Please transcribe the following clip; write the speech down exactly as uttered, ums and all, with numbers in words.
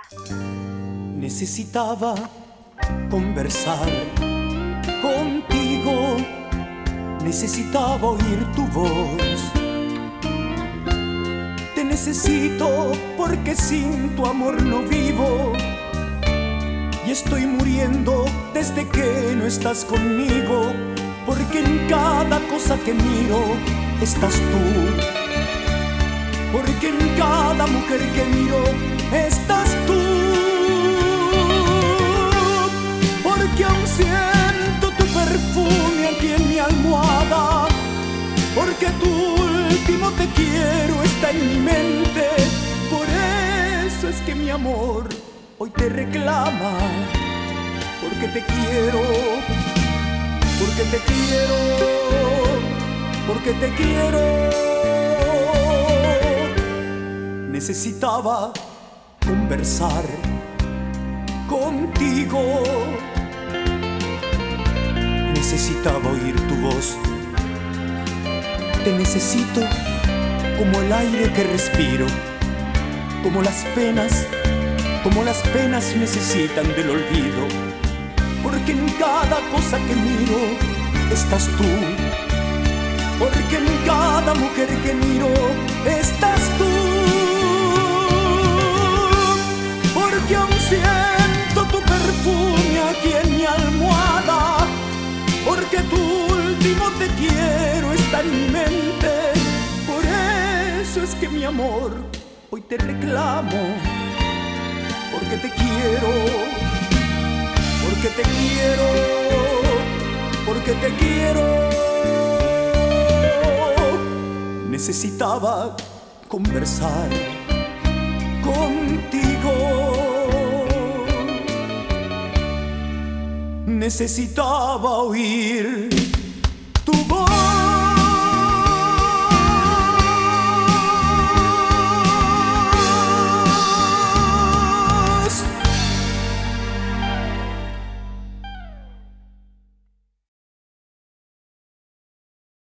Necesitaba conversar contigo, necesitaba oír tu voz. Te necesito porque sin tu amor no vivo y estoy muriendo desde que no estás conmigo, porque en cada cosa que miro estás tú, porque en cada mujer que miro estás tú, porque aún siento tu perfume aquí en mi almohada, porque tu último te quiero está en mi mente. Por eso es que mi amor hoy te reclama, porque te quiero, porque te quiero, porque te quiero. Necesitaba conversar contigo, necesitaba oír tu voz. Te necesito como el aire que respiro, como las penas, como las penas necesitan del olvido, porque en cada cosa que miro estás tú, porque en cada mujer que miro estás tú, porque aún siento tu perfume aquí en mi almohada, porque tu último te quiero está en mi mente. Por eso es que mi amor hoy te reclamo, porque te quiero, porque te quiero, porque te quiero. Necesitaba conversar contigo, necesitaba oír